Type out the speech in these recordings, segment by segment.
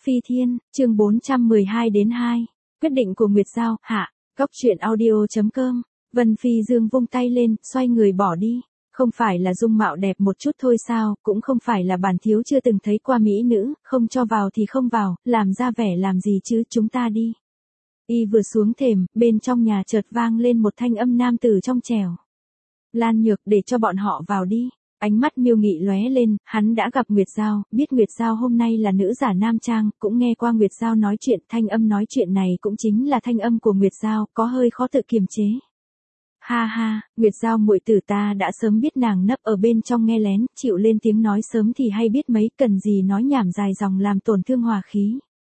Phi Thiên, chương 412 đến 2. Quyết định của Nguyệt Giao, hạ. Góc truyện audio.com. Vân Phi Dương vung tay lên, xoay người bỏ đi. Không phải là dung mạo đẹp một chút thôi sao, cũng không phải là bản thiếu chưa từng thấy qua mỹ nữ, không cho vào thì không vào, làm ra vẻ làm gì chứ, chúng ta đi. Y vừa xuống thềm, bên trong nhà chợt vang lên một thanh âm nam tử trong trẻo. Lan Nhược, để cho bọn họ vào đi. Ánh mắt Miêu Nghị lóe lên, hắn đã gặp Nguyệt Giao, biết Nguyệt Giao hôm nay là nữ giả nam trang, cũng nghe qua Nguyệt Giao nói chuyện, thanh âm nói chuyện này cũng chính là thanh âm của Nguyệt Giao, có hơi khó tự kiềm chế. Ha ha, Nguyệt Giao muội tử, ta đã sớm biết nàng nấp ở bên trong nghe lén, chịu lên tiếng nói sớm thì hay biết mấy, cần gì nói nhảm dài dòng làm tổn thương hòa khí.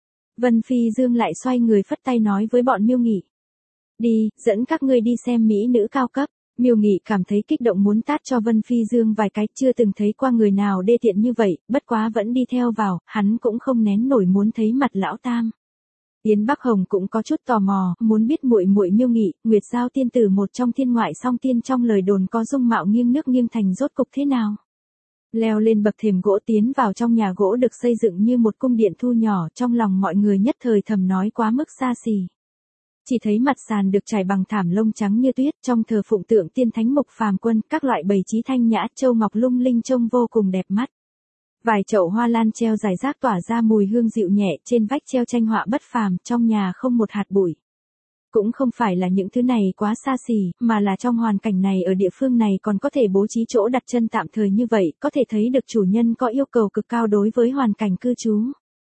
Vân Phi Dương lại xoay người phất tay nói với bọn Miêu Nghị. Đi, dẫn các ngươi đi xem mỹ nữ cao cấp. Miêu Nghị cảm thấy kích động muốn tát cho Vân Phi Dương vài cái, chưa từng thấy qua người nào đê tiện như vậy, bất quá vẫn đi theo vào, hắn cũng không nén nổi muốn thấy mặt lão tam. Yến Bắc Hồng cũng có chút tò mò, muốn biết muội muội Miêu Nghị, Nguyệt Giao tiên tử một trong thiên ngoại song tiên trong lời đồn có dung mạo nghiêng nước nghiêng thành rốt cục thế nào. Leo lên bậc thềm gỗ tiến vào trong nhà gỗ được xây dựng như một cung điện thu nhỏ, trong lòng mọi người nhất thời thầm nói quá mức xa xỉ. Chỉ thấy mặt sàn được trải bằng thảm lông trắng như tuyết, trong thờ phụng tượng tiên thánh Mục Phàm Quân, các loại bày trí thanh nhã, châu ngọc lung linh trông vô cùng đẹp mắt. Vài chậu hoa lan treo rải rác tỏa ra mùi hương dịu nhẹ, trên vách treo tranh họa bất phàm, trong nhà không một hạt bụi. Cũng không phải là những thứ này quá xa xỉ, mà là trong hoàn cảnh này ở địa phương này còn có thể bố trí chỗ đặt chân tạm thời như vậy, có thể thấy được chủ nhân có yêu cầu cực cao đối với hoàn cảnh cư trú.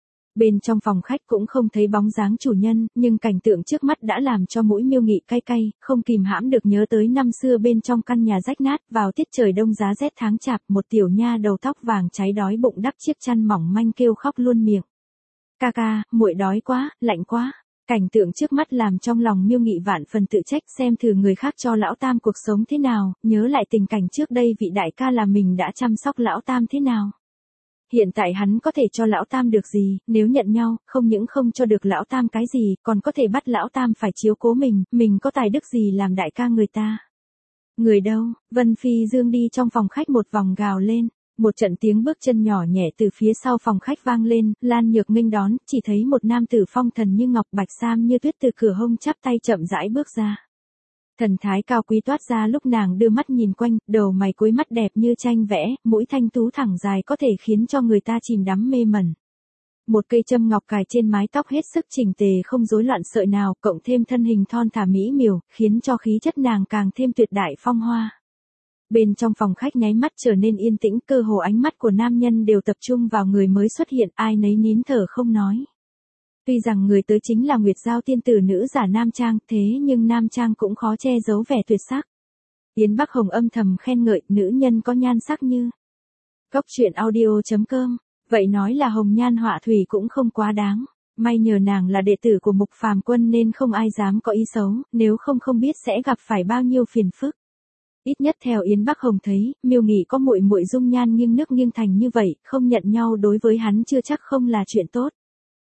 Bên trong phòng khách cũng không thấy bóng dáng chủ nhân, nhưng cảnh tượng trước mắt đã làm cho mũi Miêu Nghị cay cay, không kìm hãm được nhớ tới năm xưa bên trong căn nhà rách nát, vào tiết trời đông giá rét tháng chạp, một tiểu nha đầu tóc vàng cháy đói bụng đắp chiếc chăn mỏng manh kêu khóc luôn miệng. Ca ca, muội đói quá, lạnh quá. Cảnh tượng trước mắt làm trong lòng Miêu Nghị vạn phần tự trách, xem thử người khác cho lão tam cuộc sống thế nào, nhớ lại tình cảnh trước đây vị đại ca là mình đã chăm sóc lão tam thế nào. Hiện tại hắn có thể cho lão tam được gì, nếu nhận nhau, không những không cho được lão tam cái gì, còn có thể bắt lão tam phải chiếu cố mình có tài đức gì làm đại ca người ta. Người đâu? Vân Phi Dương đi trong phòng khách một vòng gào lên. Một trận tiếng bước chân nhỏ nhẹ từ phía sau phòng khách vang lên, Lan Nhược nghênh đón, chỉ thấy một nam tử phong thần như ngọc, bạch sam như tuyết từ cửa hông chắp tay chậm rãi bước ra. Thần thái cao quý toát ra lúc nàng đưa mắt nhìn quanh, đầu mày cuối mắt đẹp như tranh vẽ, mũi thanh tú thẳng dài có thể khiến cho người ta chìm đắm mê mẩn. Một cây châm ngọc cài trên mái tóc hết sức chỉnh tề không rối loạn sợi nào, cộng thêm thân hình thon thả mỹ miều, khiến cho khí chất nàng càng thêm tuyệt đại phong hoa. Bên trong phòng khách nháy mắt trở nên yên tĩnh, cơ hồ ánh mắt của nam nhân đều tập trung vào người mới xuất hiện, ai nấy nín thở không nói. Tuy rằng người tới chính là Nguyệt Giao tiên tử nữ giả nam trang, thế nhưng nam trang cũng khó che giấu vẻ tuyệt sắc. Yến Bắc Hồng âm thầm khen ngợi, nữ nhân có nhan sắc như. Góc truyện audio.com, vậy nói là hồng nhan họa thủy cũng không quá đáng. May nhờ nàng là đệ tử của Mục Phàm Quân nên không ai dám có ý xấu, nếu không biết sẽ gặp phải bao nhiêu phiền phức. Ít nhất theo Yến Bắc Hồng thấy, Miêu Nghị có muội muội dung nhan nghiêng nước nghiêng thành như vậy, không nhận nhau đối với hắn chưa chắc không là chuyện tốt.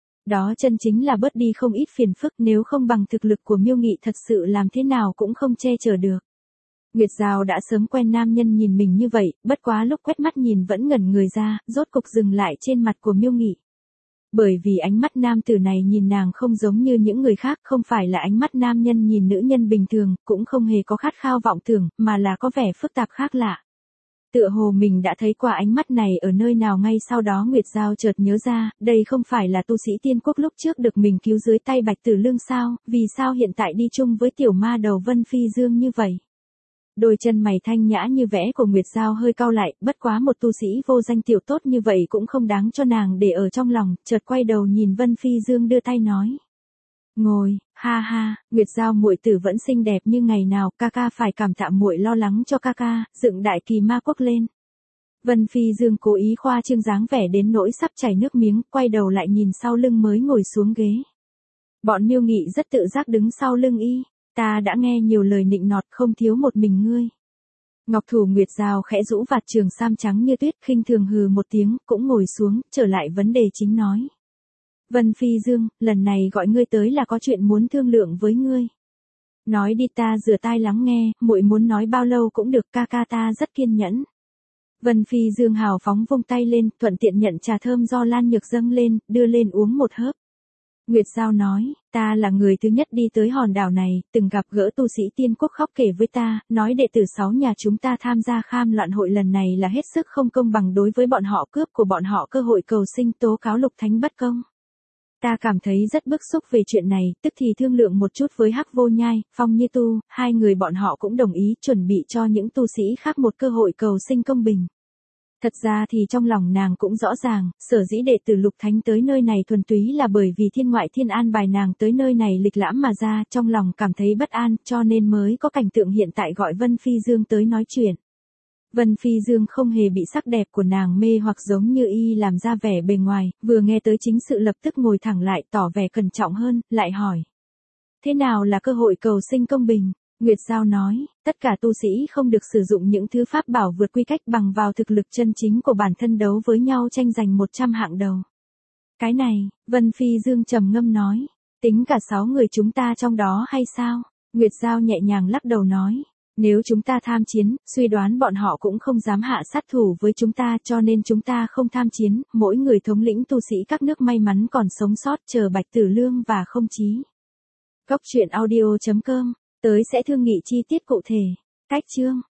Đó chân chính là bớt đi không ít phiền phức, nếu không bằng thực lực của Miêu Nghị thật sự làm thế nào cũng không che chở được. Nguyệt Giao đã sớm quen nam nhân nhìn mình như vậy, bất quá lúc quét mắt nhìn vẫn ngẩn người ra, rốt cục dừng lại trên mặt của Miêu Nghị. Bởi vì ánh mắt nam tử này nhìn nàng không giống như những người khác, không phải là ánh mắt nam nhân nhìn nữ nhân bình thường, cũng không hề có khát khao vọng tưởng, mà là có vẻ phức tạp khác lạ. Tựa hồ mình đã thấy qua ánh mắt này ở nơi nào, ngay sau đó Nguyệt Giao chợt nhớ ra, đây không phải là tu sĩ tiên quốc lúc trước được mình cứu dưới tay Bạch Tử Lương sao, vì sao hiện tại đi chung với tiểu ma đầu Vân Phi Dương như vậy. Đôi chân mày thanh nhã như vẽ của Nguyệt Giao hơi cau lại, bất quá một tu sĩ vô danh tiểu tốt như vậy cũng không đáng cho nàng để ở trong lòng, chợt quay đầu nhìn Vân Phi Dương đưa tay nói. Ngồi, ha ha, Nguyệt Giao muội tử vẫn xinh đẹp như ngày nào, ca ca phải cảm tạ muội lo lắng cho ca ca, dựng đại kỳ ma quốc lên. Vân Phi Dương cố ý khoa trương dáng vẻ đến nỗi sắp chảy nước miếng, quay đầu lại nhìn sau lưng mới ngồi xuống ghế. Bọn Miêu Nghị rất tự giác đứng sau lưng y. Ta đã nghe nhiều lời nịnh nọt, không thiếu một mình ngươi. Ngọc thủ Nguyệt Giao khẽ rũ vạt trường sam trắng như tuyết, khinh thường hừ một tiếng, cũng ngồi xuống, trở lại vấn đề chính nói. Vân Phi Dương, lần này gọi ngươi tới là có chuyện muốn thương lượng với ngươi. Nói đi, ta rửa tai lắng nghe, muội muốn nói bao lâu cũng được, ca ca ta rất kiên nhẫn. Vân Phi Dương hào phóng vung tay lên, thuận tiện nhận trà thơm do Lan Nhược dâng lên, đưa lên uống một hớp. Nguyệt Giao nói, ta là người thứ nhất đi tới hòn đảo này, từng gặp gỡ tu sĩ tiên quốc khóc kể với ta, nói đệ tử 6 nhà chúng ta tham gia kham loạn hội lần này là hết sức không công bằng đối với bọn họ, cướp của bọn họ cơ hội cầu sinh, tố cáo Lục Thánh bất công. Ta cảm thấy rất bức xúc về chuyện này, tức thì thương lượng một chút với Hắc Vô Nhai, Phong Như Tu, hai người bọn họ cũng đồng ý chuẩn bị cho những tu sĩ khác một cơ hội cầu sinh công bình. Thật ra thì trong lòng nàng cũng rõ ràng, sở dĩ đệ tử Lục Thánh tới nơi này thuần túy là bởi vì thiên ngoại thiên an bài nàng tới nơi này lịch lãm mà ra, trong lòng cảm thấy bất an, cho nên mới có cảnh tượng hiện tại gọi Vân Phi Dương tới nói chuyện. Vân Phi Dương không hề bị sắc đẹp của nàng mê hoặc giống như y làm ra vẻ bề ngoài, vừa nghe tới chính sự lập tức ngồi thẳng lại tỏ vẻ cẩn trọng hơn, lại hỏi. Thế nào là cơ hội cầu sinh công bình? Nguyệt Giao nói, tất cả tu sĩ không được sử dụng những thứ pháp bảo vượt quy cách bằng vào thực lực chân chính của bản thân đấu với nhau tranh giành 100 hạng đầu. Cái này, Vân Phi Dương trầm ngâm nói, tính cả 6 người chúng ta trong đó hay sao? Nguyệt Giao nhẹ nhàng lắc đầu nói, nếu chúng ta tham chiến, suy đoán bọn họ cũng không dám hạ sát thủ với chúng ta cho nên chúng ta không tham chiến, mỗi người thống lĩnh tu sĩ các nước may mắn còn sống sót chờ Bạch Tử Lương và Không Chí. Góc truyện audio.com tới sẽ thương nghị chi tiết cụ thể. Cách chương